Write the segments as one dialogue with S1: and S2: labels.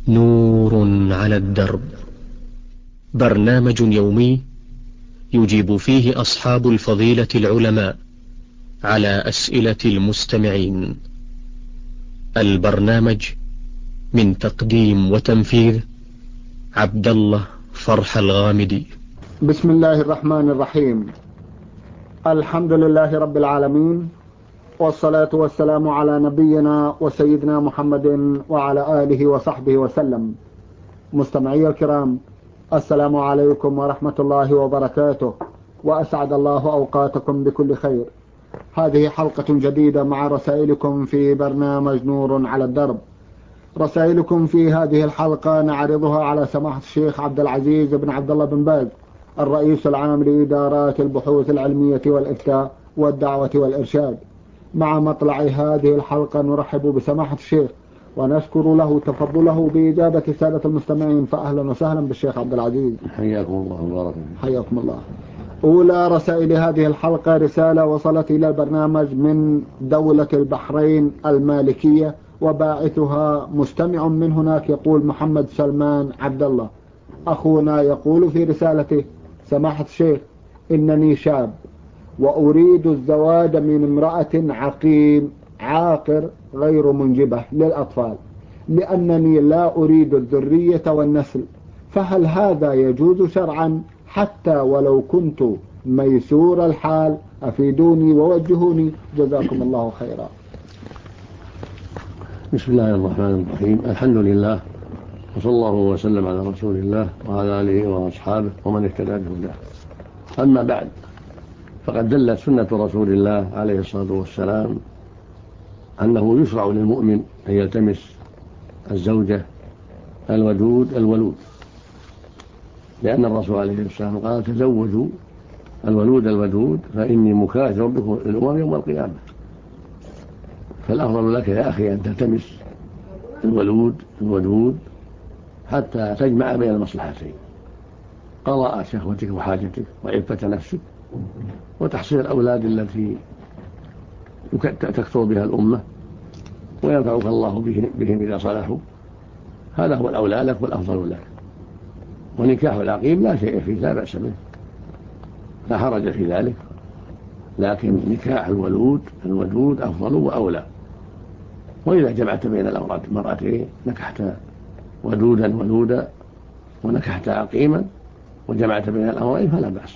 S1: نور على الدرب، برنامج يومي يجيب فيه أصحاب الفضيلة العلماء على أسئلة المستمعين. البرنامج من تقديم وتنفيذ عبد الله فرح الغامدي.
S2: بسم الله الرحمن الرحيم. الحمد لله رب العالمين، والصلاة والسلام على نبينا وسيدنا محمد وعلى آله وصحبه وسلم. مستمعي الكرام، السلام عليكم ورحمة الله وبركاته، وأسعد الله أوقاتكم بكل خير. هذه حلقة جديدة مع رسائلكم في برنامج نور على الدرب. رسائلكم في هذه الحلقة نعرضها على سماحة الشيخ عبد العزيز بن عبد الله بن باز، الرئيس العام لإدارات البحوث العلمية والإفتاء والدعوة والإرشاد. مع مطلع هذه الحلقة نرحب بسماحة الشيخ ونشكر له تفضله بإجابة سادة المستمعين، فأهلا وسهلا بالشيخ عبد العزيز.
S3: حياكم الله وبارك فيكم.
S2: حياكم الله. أولى رسائل هذه الحلقة رسالة وصلت إلى البرنامج من دولة البحرين المالكية، وباعثها مستمع من هناك يقول محمد سلمان عبد الله. أخونا يقول في رسالته: سماحة الشيخ، إنني شاب وأريد الزواج من امرأة عقيم عاقر غير منجبة للأطفال، لأنني لا أريد الذرية والنسل، فهل هذا يجوز شرعا حتى ولو كنت ميسور الحال؟ أفيدوني ووجهوني جزاكم الله خيرا.
S3: بسم الله الرحمن الرحيم. الحمد لله، وصلى الله وسلم على رسول الله وعلى آله وأصحابه ومن اهتدى بهداه. أما بعد، فقد دلت سنة رسول الله عليه الصلاة والسلام أنه يشرع للمؤمن أن يلتمس الزوجة الودود الولود، لأن الرسول عليه السلام قال: تزوجوا الولود الودود فإني مكاثر بكم الأمم يوم القيامة. فالأفضل لك يا أخي أن تلتمس الولود الودود حتى تجمع بين المصلحتين: قضاء شهوتك وحاجتك وعفة نفسك، وتحصيل الأولاد التي تكثر بها الأمة وينفعك الله بهم إذا صلحوا. هذا هو الأولى لك والأفضل لك. ونكاح العقيم لا شيء فيه، لا بأس به، لا حرج في ذلك، لكن نكاح الودود أفضل وأولى. وإذا جمعت بين المرأتين، نكحت ودودا ولودا ونكحت عقيما وجمعت بين الأمرين فلا بأس.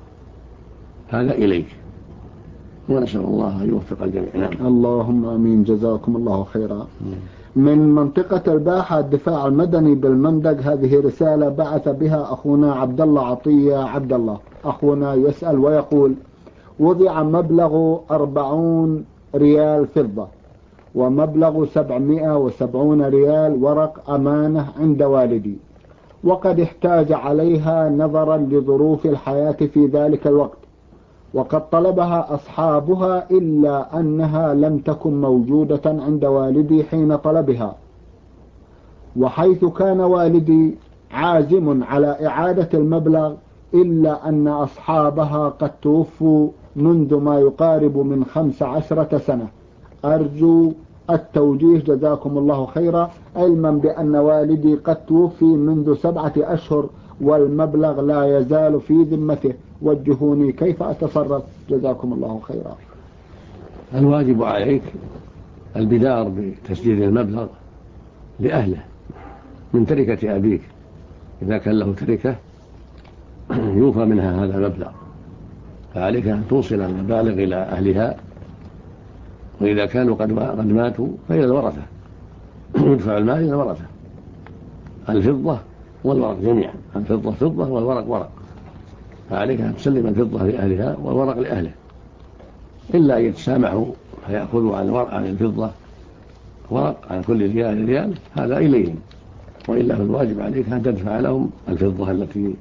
S3: هذا إليك، ونسأل الله أن يوفق الجميع. نعم.
S2: اللهم آمين، جزاكم الله خيرا. من منطقة الباحة الدفاع المدني بالمندق، هذه رسالة بعث بها أخونا عبد الله عطية عبد الله. أخونا يسأل ويقول: وضع مبلغ 40 ريال فضة ومبلغ 770 ريال ورق أمانة عند والدي، وقد احتاج عليها نظرا لظروف الحياة في ذلك الوقت، وقد طلبها أصحابها إلا أنها لم تكن موجودة عند والدي حين طلبها، وحيث كان والدي عازم على إعادة المبلغ إلا أن أصحابها قد توفوا منذ ما يقارب من 15 سنة. أرجو التوجيه جزاكم الله خيرا، علما بأن والدي قد توفي منذ 7 أشهر والمبلغ لا يزال في ذمته. وجهوني كيف أتصرف جزاكم الله خيرا.
S3: الواجب عليك البدار بتسديد المبلغ لأهله من تركة أبيك. إذا كان له تركة يوفى منها هذا المبلغ، فعليك أن توصل المبالغ إلى أهلها. وإذا كانوا قد ماتوا فإلى الورثة، يدفع المال إلى الورثة، الفضة والورق جميعا. الفضة فضة والورق ورق، فعليك أن تسلم الفضة لأهلها والورق لأهله، إلا أن يتسامحوا فيأخذوا عن الفضة ورق، عن كل ريال هذا إليهم. وإلا فالواجب عليك أن تدفع لهم الفضة التي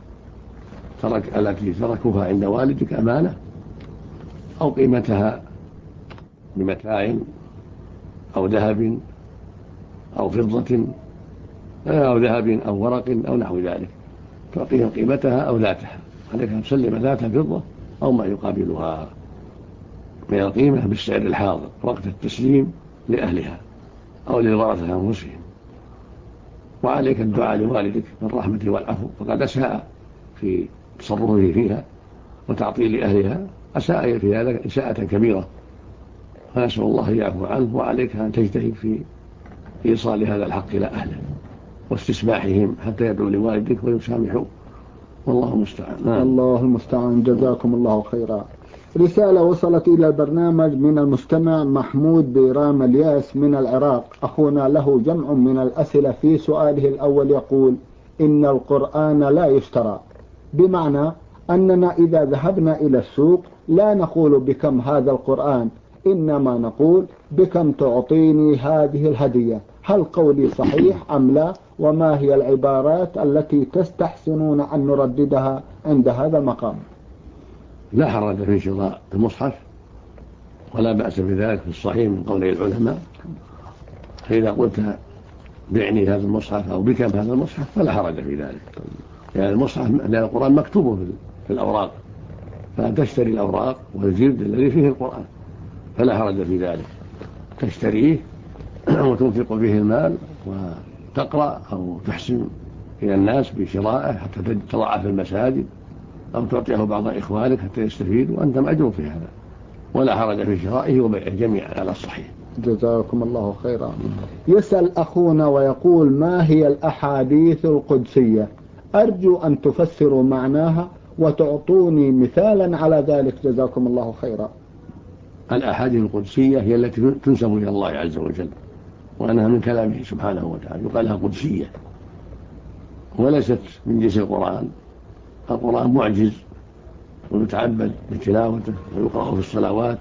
S3: تركوها عند والدك أمانة، أو قيمتها بمتاع أو ذهب أو فضة أو ذهب أو ورق أو نحو ذلك، تعطيهم قيمتها أو ذاتها. عليك أن تسلم ذات الفضة أو ما يقابلها من القيمة بالسعر الحاضر وقت التسليم لأهلها أو للورثة أنفسهم. وعليك الدعاء لوالدك بالرحمة والعفو، فقد أساء في تصرفه فيها وتعطيل أهلها، أساء في هذا إساءة كبيرة، فنسأل الله يعفو عنه، وعليك أن تجتهد في إيصال هذا الحق إلى أهله واستسماحهم حتى يدعو لوالدك ويسامحوا، والله المستعان.
S2: الله المستعان. جزاكم الله خيرا. رسالة وصلت إلى البرنامج من المستمع محمود بيرام الياس من العراق. أخونا له جمع من الأسئلة. في سؤاله الأول يقول: إن القرآن لا يشترى، بمعنى أننا إذا ذهبنا إلى السوق لا نقول بكم هذا القرآن، إنما نقول بكم تعطيني هذه الهدية. هل قولي صحيح أم لا؟ وما هي العبارات التي تستحسنون أن نرددها عند هذا المقام؟
S3: لا حرج في شراء المصحف ولا بأس بذلك في الصحيح من قول العلماء، فإذا قلت بعني هذا المصحف أو بكم هذا المصحف فلا حرج في ذلك، يعني المصحف لأن القرآن مكتوب في الأوراق، فتشتري الأوراق والجلد الذي فيه القرآن، فلا حرج في ذلك، تشتريه وتنفق فيه المال وتقرأ أو تحسن إلى الناس بشرائه حتى تضع في المساجد أو تعطيه بعض إخوانك حتى يستفيدوا، وأنت مأجور في هذا، ولا حرج في شرائه وبيعه جميعا على الصحيح.
S2: جزاكم الله خيرا. يسأل أخونا ويقول: ما هي الأحاديث القدسية؟ أرجو أن تفسروا معناها وتعطوني مثالا على ذلك، جزاكم الله خيرا.
S3: الأحاديث القدسية هي التي تنسب إلى الله عز وجل، وأنها من كلامه سبحانه وتعالى، يقال لها قدسية، وليست من جنس القرآن. القرآن معجز ويتعبد بتلاوته ويقرأ في الصلوات،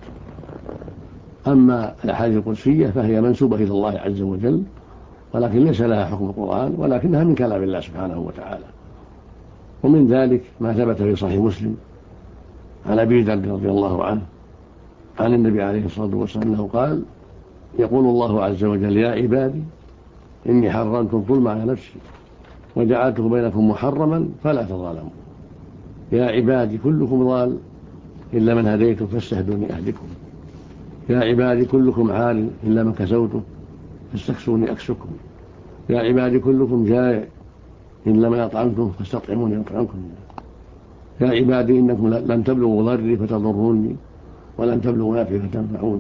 S3: أما الأحاديث القدسية فهي منسوبة إلى الله عز وجل، ولكن ليس لها حكم القرآن، ولكنها من كلام الله سبحانه وتعالى. ومن ذلك ما ثبت في صحيح مسلم عن أبي ذر رضي الله عنه عن النبي عليه الصلاة والسلام أنه قال: يقول الله عز وجل: يا عبادي إني حرمت الظلم على نفسي وجعلته بينكم محرما فلا تظالموا، يا عبادي كلكم ضال إلا من هديته فاستهدوني أهدكم، يا عبادي كلكم عال إلا من كسوته فاستكسوني أكسكم، يا عبادي كلكم جائع إلا من أطعمتم فاستطعموني أطعمكم، يا عبادي إنكم لن تبلغوا ضري فتضروني ولن تبلغوا نفعي فتنفعوني،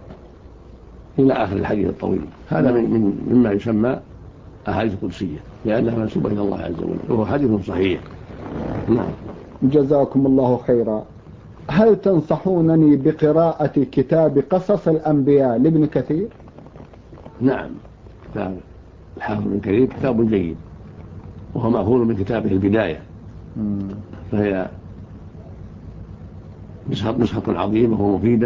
S3: إلى آخر الحديث الطويل. هذا مما يسمى أحاديث قدسية لأنها منسوبة إلى الله عز وجل، وهو حديث صحيح. نعم.
S2: جزاكم الله خيرا. هل تنصحونني بقراءة كتاب قصص الأنبياء لابن كثير؟
S3: نعم، كتاب الحافظ ابن كثير كتاب جيد، وهو مأخوذ من كتابه البداية، فهي نسخة عظيمة ومفيدة،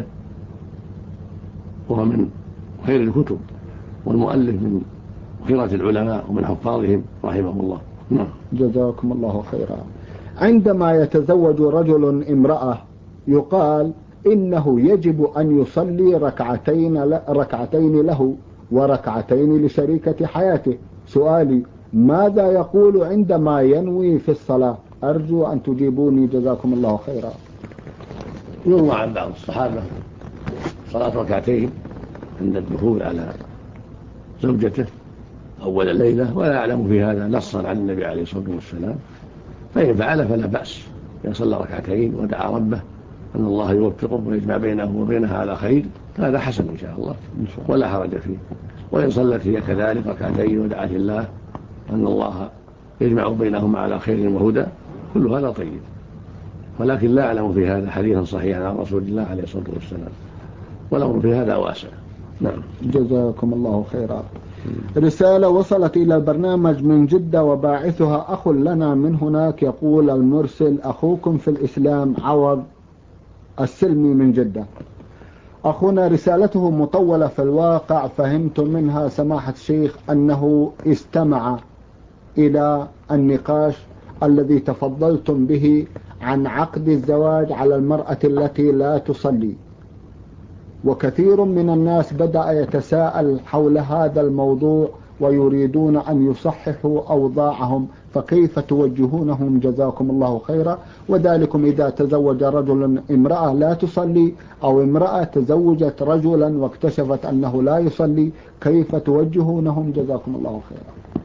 S3: وهو من خير الكتب، والمؤلف من خيرة العلماء ومن حفاظهم رحمه الله. نعم.
S2: جزاكم الله خيرا. عندما يتزوج رجل امرأة يقال إنه يجب أن يصلي ركعتين له وركعتين لشريكة حياته. سؤالي: ماذا يقول عندما ينوي في الصلاة؟ أرجو أن تجيبوني جزاكم الله خيرا.
S3: يروى عن بعض الصحابة صلاة ركعتين عند الدخول على زوجته أول الليلة، ولا يعلم في هذا نصا عن النبي عليه الصلاة والسلام، فإن فعل فلا بأس، يصلى ركعتين ودعا ربه أن الله يوفقه ويجمع بينه وبينها على خير، هذا حسن إن شاء الله ولا حرج فيه. وإن صلت هي كذلك ركعتين ودعت الله أن الله يجمع بينهم على خير وهدى، كل هذا طيب، ولكن لا أعلم في هذا حديثا صحيحا عن رسول الله عليه الصلاة والسلام، والأمر في هذا واسع. نعم.
S2: جزاكم الله خيرا. رسالة وصلت إلى البرنامج من جدة وباعثها أخ لنا من هناك. يقول المرسل: أخوكم في الإسلام عوض السلمي من جدة. أخونا رسالته مطولة في الواقع، فهمت منها سماحة الشيخ أنه استمع إلى النقاش الذي تفضلتم به عن عقد الزواج على المرأة التي لا تصلي، وكثير من الناس بدأ يتساءل حول هذا الموضوع ويريدون أن يصححوا أوضاعهم، فكيف توجهونهم جزاكم الله خيرا؟ وذلكم إذا تزوج رجل امرأة لا تصلي، أو امرأة تزوجت رجلا واكتشفت أنه لا يصلي، كيف توجهونهم جزاكم الله خيرا؟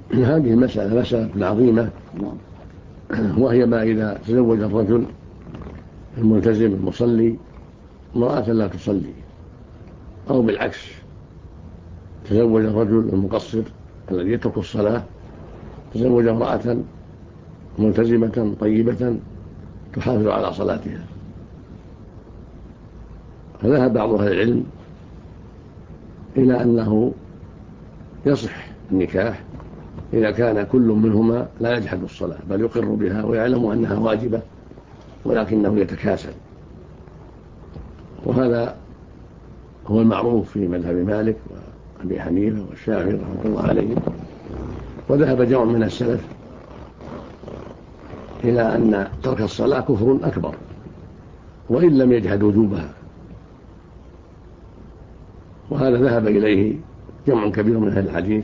S3: هذه المسألة مسألة عظيمة، وهي ما إذا تزوج الرجل الملتزم المصلي امرأة لا تصلي، أو بالعكس تزوج الرجل المقصر الذي يترك الصلاة تزوج امرأة ملتزمة طيبة تحافظ على صلاتها. فذهب بعض أهل العلم إلى أنه يصح النكاح إذا كان كل منهما لا يجحد الصلاة بل يقر بها ويعلم أنها واجبة ولكنه يتكاسل، وهذا هو المعروف في مذهب مالك وأبي حنيفة والشافعي رحمه الله عليهم. وذهب جمع من السلف إلى أن ترك الصلاة كفر أكبر وإن لم يجحد وجوبها، وهذا ذهب إليه جمع كبير من أهل الحديث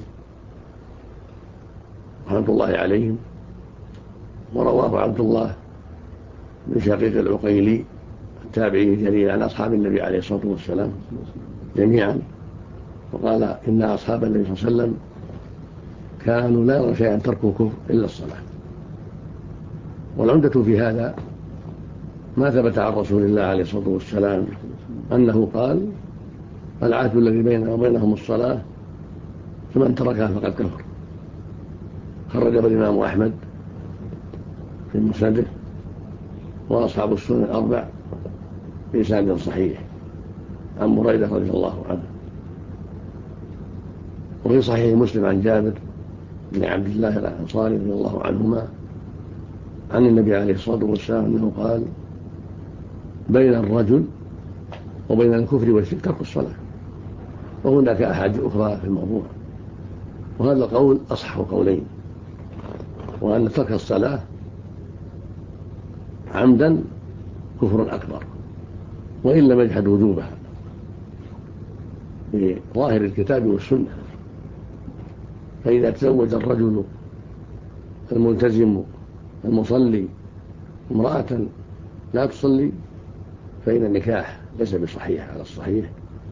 S3: رحمة الله عليهم. ورواه عبد الله بن شقيق العقيلي التابعي الجليل عن أصحاب النبي عليه الصلاة والسلام جميعا، وقال إن أصحاب النبي صلى الله عليه وسلم كانوا لا يرون شيئا تركوا كفر إلا الصلاة. والعمدة في هذا ما ثبت عن رسول الله عليه الصلاة والسلام أنه قال العهد الذي بيننا وبينهم الصلاة فمن تركها فقد كفر. خرجه الإمام أحمد في مسنده وأصحاب السنن الأربع بإسناد صحيح عن بريدة رضي الله عنه. وفي صحيح مسلم عن جابر بن عبد الله الأنصاري رضي الله عنهما عن النبي عليه الصلاة والسلام أنه قال بين الرجل وبين الكفر والشرك ترك الصلاة. وهناك أحاديث أخرى في الموضوع، وهذا القول أصح قولين، وأن ترك الصلاة عمدا كفر أكبر وإن لم يجحد وجوبها بظاهر الكتاب والسنة. فإذا تزوج الرجل الملتزم المصلي امرأة لا تصلي فإن النكاح ليس بصحيح على الصحيح،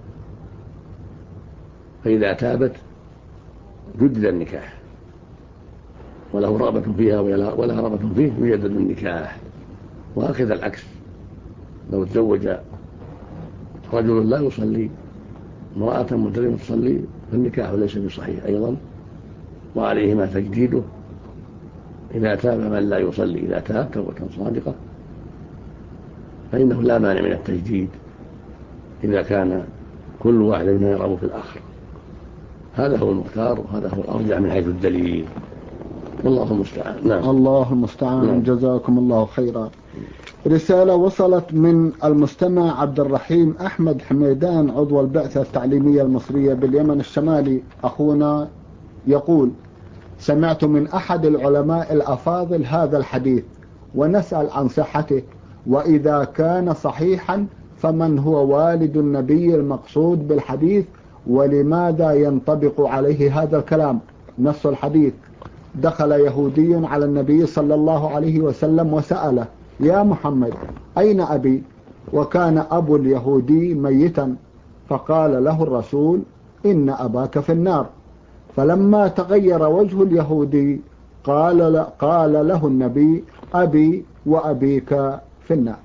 S3: فإذا تابت جدد النكاح وله رغبة فيها ولا رغبة فيه يجدد النكاح. وهكذا العكس، لو تزوج رجل لا يصلي امرأة ملتزمة تصلي فالنكاح ليس بصحيح أيضا، وعليهما تجديده إذا تاب من لا يصلي. إذا تاب توبة صادقة فإنه لا مانع من التجديد إذا كان كل واحد منهم يرغب في الآخر. هذا هو المختار وهذا هو الأرجح من حيث الدليل، والله المستعان. نعم.
S2: الله المستعان. نعم. جزاكم الله خيرا. رسالة وصلت من المستمع عبد الرحيم أحمد حميدان عضو البعثة التعليمية المصرية باليمن الشمالي. أخونا يقول: سمعت من أحد العلماء الأفاضل هذا الحديث ونسأل عن صحته، وإذا كان صحيحا فمن هو والد النبي المقصود بالحديث، ولماذا ينطبق عليه هذا الكلام؟ نص الحديث: دخل يهودي على النبي صلى الله عليه وسلم وسأله: يا محمد أين أبي؟ وكان أبو اليهودي ميتا، فقال له الرسول: إن أباك في النار. فلما تغير وجه اليهودي قال له النبي: أبي وأبيك في النار.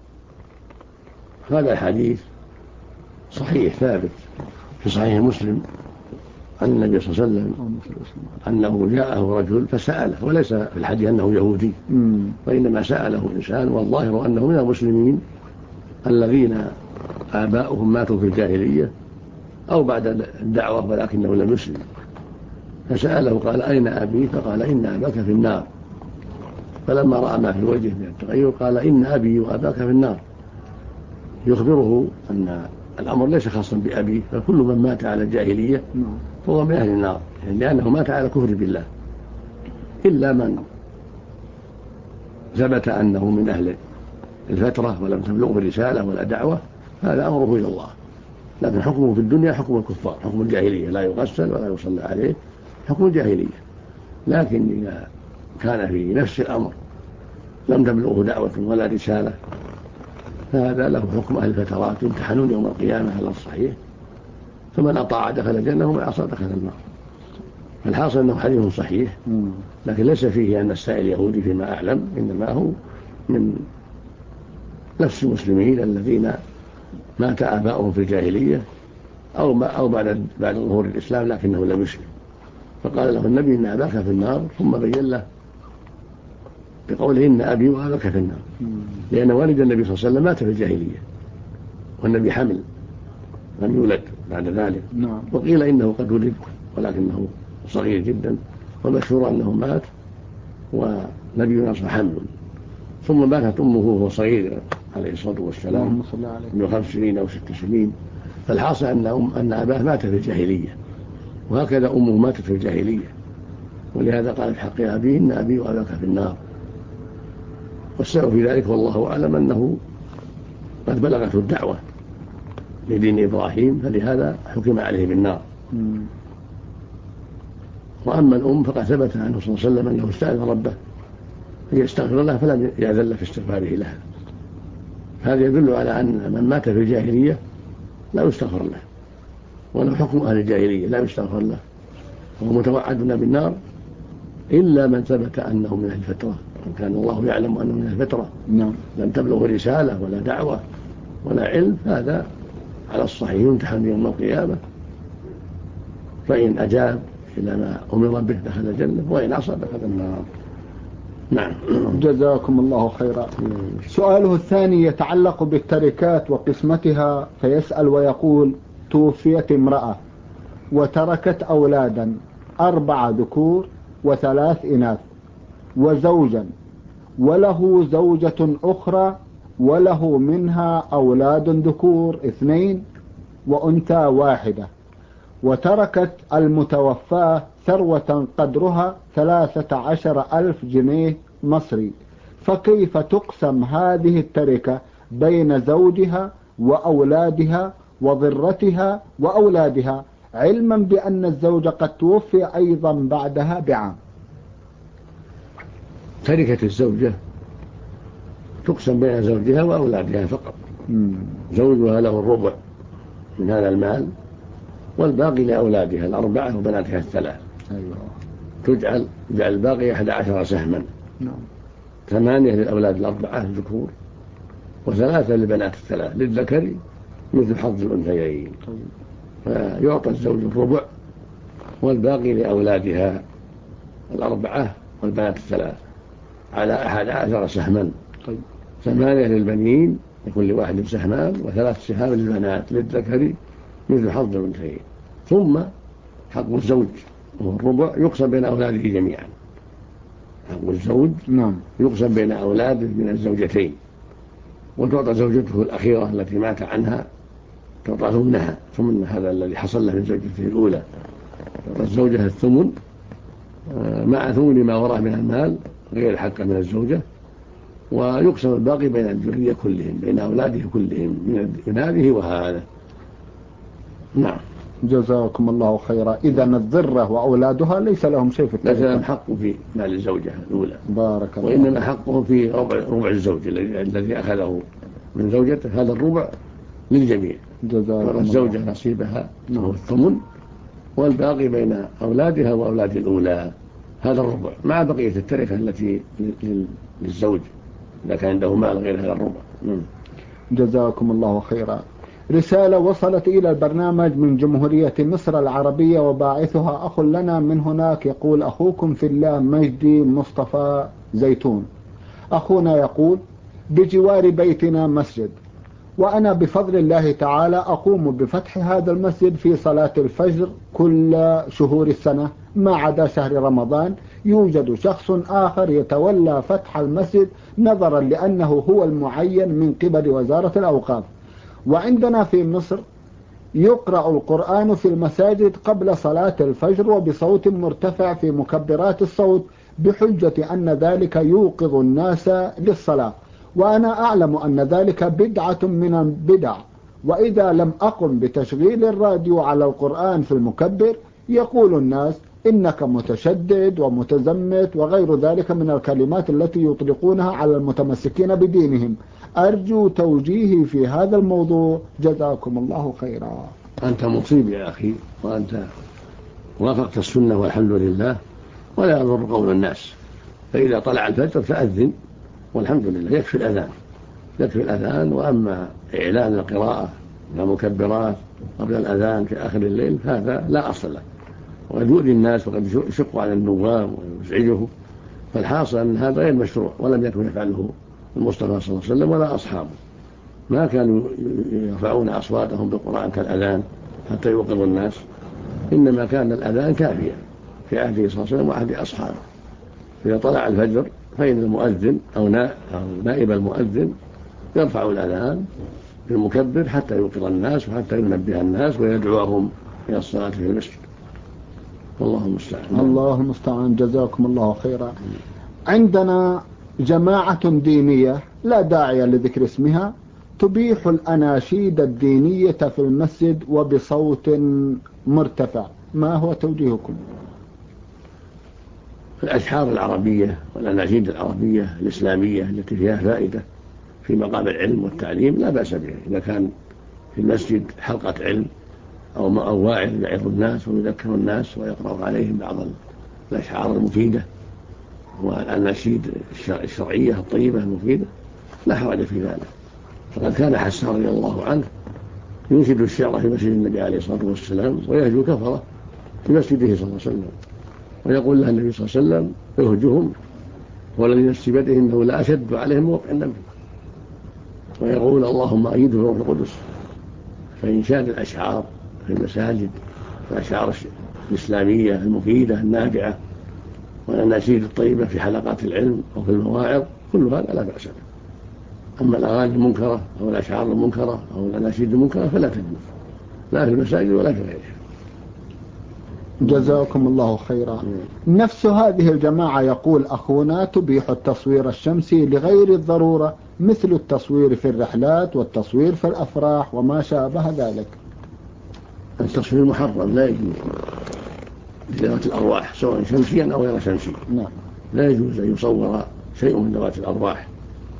S3: هذا الحديث صحيح ثابت في صحيح مسلم عن النبي صلى الله عليه وسلم أنه جاءه رجل فسأله، وليس في الحديث أنه يهودي، وإنما سأله إنسان، والظاهر أنه من المسلمين الذين آباؤهم ماتوا في الجاهلية أو بعد الدعوة ولكنه لم يسلم. فسأله قال: أين أبي؟ فقال: إن أباك في النار. فلما رأى ما في وجهه من التغير قال: إن أبي وأباك في النار، يخبره أن الأمر ليس خاصا بأبيه، فكل من مات على الجاهلية فهو من أهل النار، لأنه مات على كفر بالله، إلا من ثبت أنه من أهل الفترة ولم تبلغه الرسالة ولا دعوة، هذا أمره إلى الله. لكن حكمه في الدنيا حكم الكفار، حكم الجاهلية، لا يغسل ولا يصلى عليه، حكم الجاهلية. لكن إذا كان في نفس الأمر لم تبلغه دعوة ولا رسالة فهذا له حكم أهل الفترات يمتحنون يوم القيامة على الصحيح، فمن أطاع دخل الجنة ومن عصى دخل النار. الحاصل أنه حديث صحيح، لكن ليس فيه أن السائل يهودي فيما أعلم، إنما هو من نفس المسلمين الذين مات آباؤهم في الجاهلية أو بعد ظهور الإسلام لكنه لم يسلم، فقال له النبي إن أباك في النار، ثم بين له بقوله إن أبي وأباك في النار، لأن والد النبي صلى الله عليه وسلم مات في الجاهلية والنبي حمل لم يولد بعد ذلك. وقيل إنه قد ولد ولكنه صغير جدا، والمشهور أنه مات ونبينا صلى حمل، ثم ماتت أمه وهو صغير عليه الصلاة والسلام من 5 سنين أو 6 سنين. فالحاصل أن أباه مات في الجاهلية، وهكذا أمه ماتت في الجاهلية، ولهذا قال في حق أبيه إن أبي وأباك في النار. والسبب في ذلك والله أعلم أنه قد بلغته الدعوة لدين إبراهيم، فلهذا حكم عليه بالنار. وأما الأم فقد ثبت عنه صلى الله عليه وسلم أنه استأذن ربه ليستغفر لها فلم يأذن في استغفاره لها. هذا يدل على أن من مات في الجاهلية لا يستغفر له، وله حكم أهل الجاهلية لا يستغفر له، وهو متوعدنا بالنار إلا من ثبت أنه من أهل الفترة، وكان الله يعلم أنه من الفترة لم تبلغ رسالة ولا دعوة ولا علم، هذا على الصحيح يمتحن يوم القيامة، فإن أجاب إلى ما أمر به دخل الجنة، وإن عصى دخل النار. نعم.
S2: جزاكم الله خيرا. سؤاله الثاني يتعلق بالتركات وقسمتها، فيسأل ويقول: توفيت امرأة وتركت أولادا 4 ذكور و3 إناث وزوجا، وله زوجة أخرى وله منها أولاد ذكور 2 وأنثى 1، وتركت المتوفاة ثروة قدرها 13,000 جنيه مصري، فكيف تقسم هذه التركة بين زوجها وأولادها وضرتها وأولادها، علما بأن الزوج قد توفي أيضا بعدها بعام؟
S3: تركة الزوجة تقسم بين زوجها وأولادها فقط. زوجها له الربع من هذا المال، والباقي لأولادها 4 وبناتها 3. تجعل الباقي 11 سهما. 8 للأولاد 4 ذكور، و3 للبنات 3، للذكر مثل حظ الأنثيين. فيعطى الزوج الربع، والباقي لأولادها 4 والبنات 3 على 11 سهما. 8 للبنين لكل واحد سهمان، و3 سهام للبنات للذكر مثل حظ الأنثيين. ثم حق الزوج وهو الربع يقسم بين أولاده جميعا. حق الزوج يقسم بين أولاده من الزوجتين، وتعطى زوجته الأخيرة التي مات عنها تعطى ثمن هذا الذي حصل له من زوجته الأولى. تعطى الزوجة الثمن مع ثمن ما وراء من المال غير حق من الزوجة، ويقسم الباقي بين الذرية كلهم، بين أولاده كلهم من هذه وهذا. نعم.
S2: جزاكم الله خيرا. إذن الذرة وأولادها ليس لهم شيء في التركة،
S3: ليس لهم حق في مال الزوجة الأولى،
S2: بارك الله،
S3: وإنما حقهم في ربع الزوج الذي أخذه من زوجته، هذا الربع للجميع. والزوجة نصيبها وهو الثمن، والباقي بين أولادها وأولاد الأولى هذا الربع، مع بقية التركة التي للزوج إذا كان عنده مال غير هذا الربع.
S2: جزاكم الله خيرا. رسالة وصلت إلى البرنامج من جمهورية مصر العربية، وباعثها أخ لنا من هناك، يقول: أخوكم في الله مجدي مصطفى زيتون. أخونا يقول: بجوار بيتنا مسجد، وأنا بفضل الله تعالى أقوم بفتح هذا المسجد في صلاة الفجر كل شهور السنة ما عدا شهر رمضان. يوجد شخص آخر يتولى فتح المسجد نظرا لأنه هو المعين من قبل وزارة الأوقاف. وعندنا في مصر يقرأ القرآن في المساجد قبل صلاة الفجر وبصوت مرتفع في مكبرات الصوت، بحجة أن ذلك يوقظ الناس للصلاة، وأنا أعلم أن ذلك بدعة من البدع. وإذا لم أقم بتشغيل الراديو على القرآن في المكبر يقول الناس إنك متشدد ومتزمت وغير ذلك من الكلمات التي يطلقونها على المتمسكين بدينهم. أرجو توجيهي في هذا الموضوع، جزاكم الله خيرا.
S3: أنت مصيب يا أخي، وأنت وافقت السنة والحمد لله، ولا يضر قول الناس. فإذا طلع الفجر فأذن والحمد لله، يكفي الأذان. وأما إعلان القراءة والمكبرات قبل الأذان في آخر الليل هذا لا أصل له، وقد يؤذي الناس وقد يشق على النوام ويزعجه. فالحاصل أن هذا غير مشروع، ولم يكن يفعله المصطفى صلى الله عليه وسلم ولا أصحابه. ما كانوا يرفعون أصواتهم بالقرآن كالأذان حتى يوقظوا الناس، إنما كان الأذان كافيا في عهده صلى الله عليه وسلم وعهد أصحابه. إذا طلع الفجر فإن المؤذن أو نائب المؤذن يرفع الأذان بالمكبر حتى يوقظ الناس وحتى ينبه الناس ويدعوهم إلى الصلاة في المسجد. والله المستعان.
S2: الله المستعان. جزاكم الله خيرا. عندنا جماعة دينية لا داعي لذكر اسمها تبيح الأناشيد الدينية في المسجد وبصوت مرتفع، ما هو توجيهكم؟
S3: الأشعار العربية والأناشيد العربية الإسلامية التي فيها فائدة في مقام العلم والتعليم لا بأس بها، إذا كان في المسجد حلقة علم أو واعظ يعظ الناس ويذكر الناس ويقرأ عليهم بعض الأشعار المفيدة والأناشيد الشرعية الطيبة المفيدة لا حرج في ذلك. فقد كان حسان رضي الله عنه ينشد الشعر في مسجد النبي عليه الصلاة والسلام ويهجو كفرة في مسجده صلى الله عليه وسلم، ويقول له النبي صلى الله عليه وسلم يهجهم والذي نفسي بيده إنه لا أشد عليهم موقع النبي، ويقول اللهم أيده بروح القدس. فإنشاد الأشعار في المساجد والأشعار الإسلامية المفيدة النافعة والأناشيد الطيبة في حلقات العلم أو في المواعظ كل هذا لا بأس به. أما الأغاني المنكرة أو الأشعار المنكرة أو الأناشيد المنكرة فلا تجوز لا في المساجد ولا في غيرها.
S2: جزاكم الله خيرا. نفس هذه الجماعة يقول أخونا تبيح التصوير الشمسي لغير الضرورة مثل التصوير في الرحلات والتصوير في الأفراح وما شابه ذلك.
S3: التصوير محرم لا يجوز لذوات الأرواح سواء شمسيا أو غير شمسي.
S2: نعم.
S3: لا يجوز أن يصور شيء من ذوات الأرواح،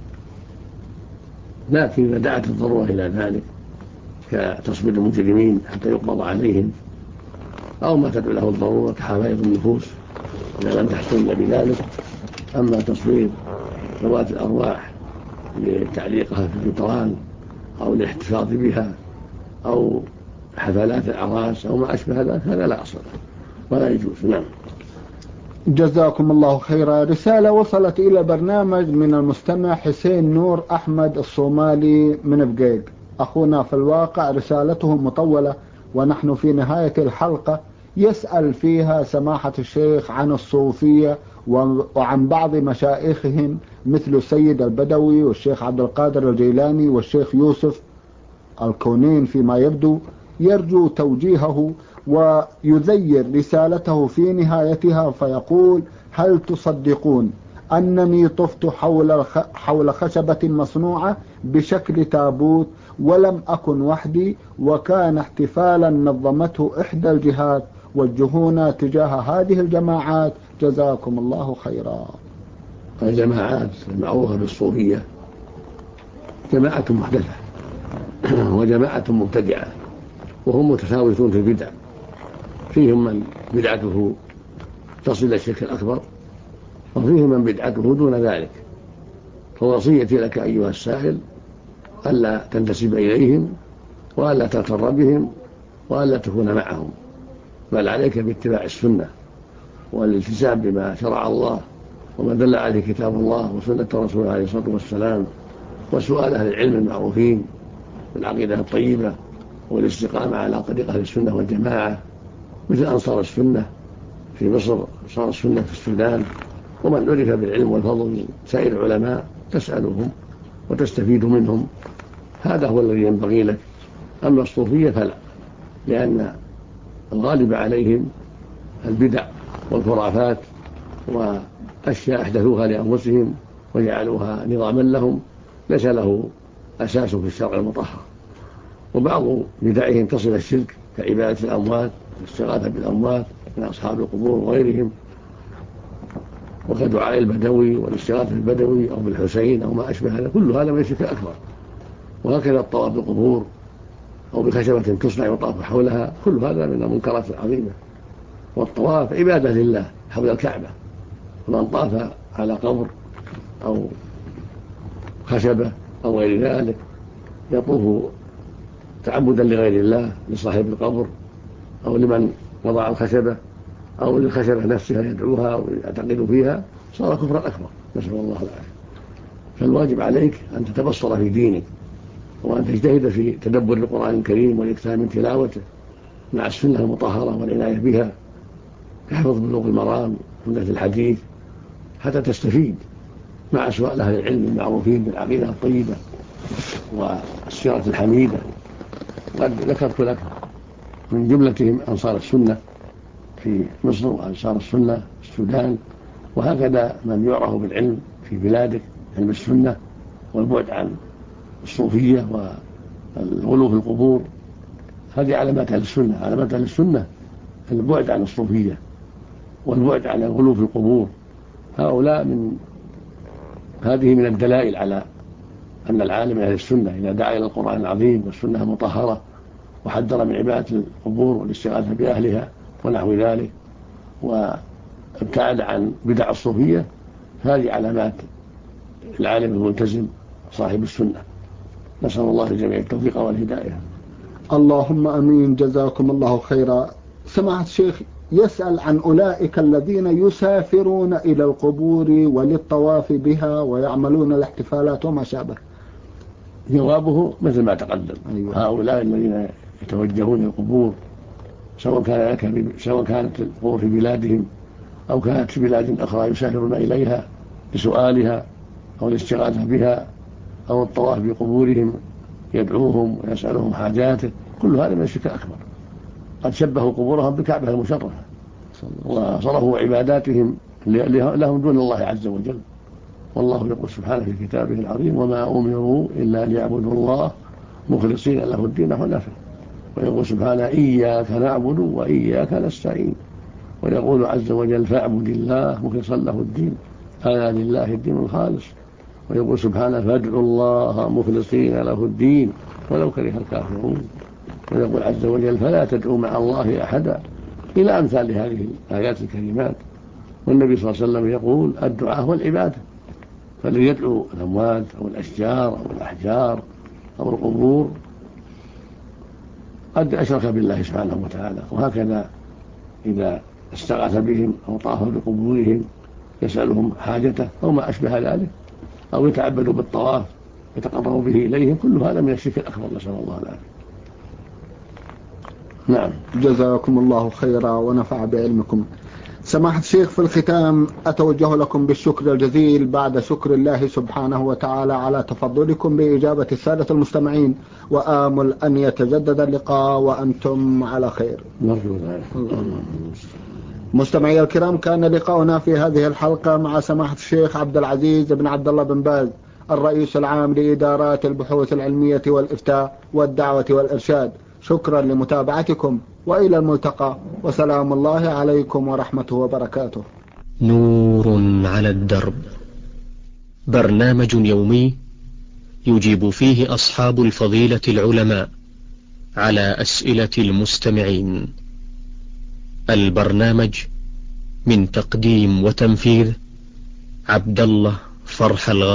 S3: لكن إذا دعت الضرورة إلى ذلك كتصوير المجرمين حتى يقبض عليهم أو ما تدعو له الضرورة كحفاظ النفوس إذا لم تحصل إلا بذلك. أما تصوير ذوات الأرواح لتعليقها في الجدران أو الاحتفاظ بها أو حفلات الأعراس أو ما أشبه ذلك هذا لا أصل ولا يجوز. نعم.
S2: جزاكم الله خيرا. رسالة وصلت إلى برنامج من المستمع حسين نور أحمد الصومالي من بقيق. أخونا في الواقع رسالته مطولة ونحن في نهاية الحلقة، يسأل فيها سماحة الشيخ عن الصوفية وعن بعض مشايخهم مثل السيد البدوي والشيخ عبد القادر الجيلاني والشيخ يوسف الكونين فيما يبدو. يرجو توجيهه ويذير رسالته في نهايتها فيقول: هل تصدقون أنني طفت حول خشبة مصنوعة بشكل تابوت ولم أكن وحدي، وكان احتفالا نظمته إحدى الجهات، وجهونا تجاه هذه الجماعات جزاكم الله خيرا.
S3: الجماعات المعروفة بالصوفية جماعة محدثة وجماعة مبتدعة وهم متفاوتون في البدع، فيهم من بدعته تصل إلى الشرك الأكبر وفيهم من بدعته دون ذلك. فوصيتي لك أيها السائل ألا تنتسب إليهم وألا تغتر بهم وألا تكون معهم، بل عليك باتباع السنة والالتزام بما شرع الله وما دل عليه كتاب الله وسنة رسوله عليه الصلاة والسلام، وسؤال أهل العلم المعروفين بالعقيدة الطيبة والاستقامة على طريق أهل السنة والجماعة مثل أنصار السنة في مصر، أنصار السنة في السودان، ومن عرف بالعلم والفضل من سائر العلماء تسألهم وتستفيد منهم. هذا هو الذي ينبغي لك. أما الصوفية فلا، لأن الغالب عليهم البدع والخرافات وأشياء أحدثوها لأنفسهم وجعلوها نظاما لهم ليس له أساس في الشرع المطهر. وبعض بدعهم تصل الشرك كعبادة الأموات والاستغاثة بالأموات من أصحاب القبور وغيرهم، وكدعاء البدوي والاستغاثة بالبدوي أو بالحسين أو ما أشبه هذا، كل هذا من الشرك الأكبر. وهكذا الطواف بالقبور أو بخشبة تصنع يطاف حولها، كل هذا من المنكرات العظيمة. والطواف عبادة لله حول الكعبة، ومن طاف على قبر أو خشبة أو غير ذلك يطوف تعبدا لغير الله، لصاحب القبر أو لمن وضع الخشبة أو للخشبة نفسها يدعوها ويعتقد فيها، صار كفرا أكبر، نسأل الله العافية. فالواجب عليك أن تتبصر في دينك، وأن تجتهد في تدبر القرآن الكريم والإكثار من تلاوته مع السنة المطهرة والعناية بها، تحفظ بلوغ المرام وعمدة الحديث حتى تستفيد مع سؤال أهل العلم المعروفين بالعقيدة الطيبة والسيرة الحميدة. قد ذكرت لك من جملتهم أنصار السنة في مصر وأنصار السنة في السودان، وهكذا من يعرف بالعلم في بلادك، علم السنة والبعد عن الصوفية والغلو في القبور. هذه علامات أهل السنة. علامات أهل السنة البعد عن الصوفية والبعد عن الغلو في القبور. هذه من الدلائل على أن العالم أهل السنة إذا دعا إلى القرآن العظيم والسنة المطهرة وحذر من عبادة القبور والاستغاثة بأهلها ونحو ذلك، وابتعد عن بدع الصوفية، هذه علامات العالم الملتزم صاحب السنة. نسأل الله الجميع التوفيق والهداية.
S2: اللهم أمين، جزاكم الله خيرا. سماحة الشيخ يسأل عن أولئك الذين يسافرون إلى القبور وللطواف بها ويعملون الاحتفالات وما شابه.
S3: جوابه مثل ما تقدم. أيوة. هؤلاء الذين يتوجهون إلى القبور، سواء كانت القبور في بلادهم أو كانت في بلاد أخرى يسافرون إليها لسؤالها أو الاستغاثة بها أو الطواف بقبورهم يدعوهم ويسألهم حاجاته، كل هذا من الشرك الأكبر. قد شبهوا قبورهم بالكعبة المشرفة وصرفوا عباداتهم لهم دون الله عز وجل. والله يقول سبحانه في كتابه العظيم: وما أمروا إلا ليعبدوا الله مخلصين له الدين حنفاء. ويقول سبحانه: إياك نعبد وإياك نستعين. ويقول عز وجل: فاعبد الله مخلصا له الدين ألا لله الدين الخالص. ويقول سبحانه: فادعوا الله مخلصين له الدين ولو كره الكافرون. ويقول عز وجل: فلا تدعوا مع الله أحدا، إلى أمثال هذه الآيات الكريمات. والنبي صلى الله عليه وسلم يقول: الدعاء هو العبادة، فالذي يدعو الأموات أو الأشجار أو الأحجار أو القبور قد أشرك بالله سبحانه وتعالى. وهكذا إذا استغاث بهم أو طاف بقبورهم يسألهم حاجته أو ما أشبه ذلك، أو يتعبدوا بالطواف يتقربوا به إليهم، كل هذا من الشرك الأكبر، نسأل الله العافية. نعم.
S2: جزاكم الله خيرا ونفع بعلمكم. سماحة الشيخ، في الختام أتوجه لكم بالشكر الجزيل بعد شكر الله سبحانه وتعالى على تفضلكم بإجابة السادة المستمعين، وآمل أن يتجدد اللقاء وأنتم على خير. مستمعي الكرام، كان لقاؤنا في هذه الحلقة مع سماحة الشيخ عبد العزيز بن عبد الله بن باز، الرئيس العام لإدارات البحوث العلمية والإفتاء والدعوة والإرشاد. شكرا لمتابعتكم، وإلى الملتقى، وسلام الله عليكم ورحمته وبركاته.
S1: نور على الدرب، برنامج يومي يجيب فيه أصحاب الفضيلة العلماء على أسئلة المستمعين. البرنامج من تقديم وتنفيذ عبد الله فرح الغامدي.